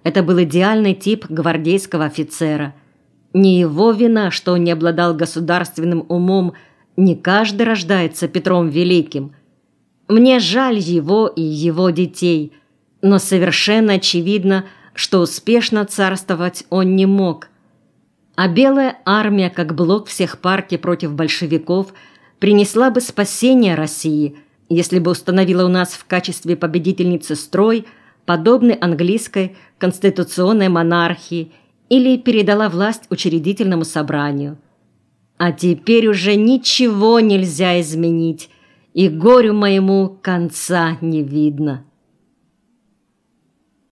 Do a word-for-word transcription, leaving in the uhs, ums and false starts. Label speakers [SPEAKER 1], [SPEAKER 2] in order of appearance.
[SPEAKER 1] Это был идеальный тип гвардейского офицера. Не его вина, что он не обладал государственным умом. Не каждый рождается Петром Великим. Мне жаль его и его детей, но совершенно очевидно, что успешно царствовать он не мог. А Белая армия, как блок всех партий против большевиков, принесла бы спасение России, если бы установила у нас в качестве победительницы строй, подобный английской конституционной монархии, или передала власть учредительному собранию. А теперь уже ничего нельзя изменить, и горю моему конца не видно.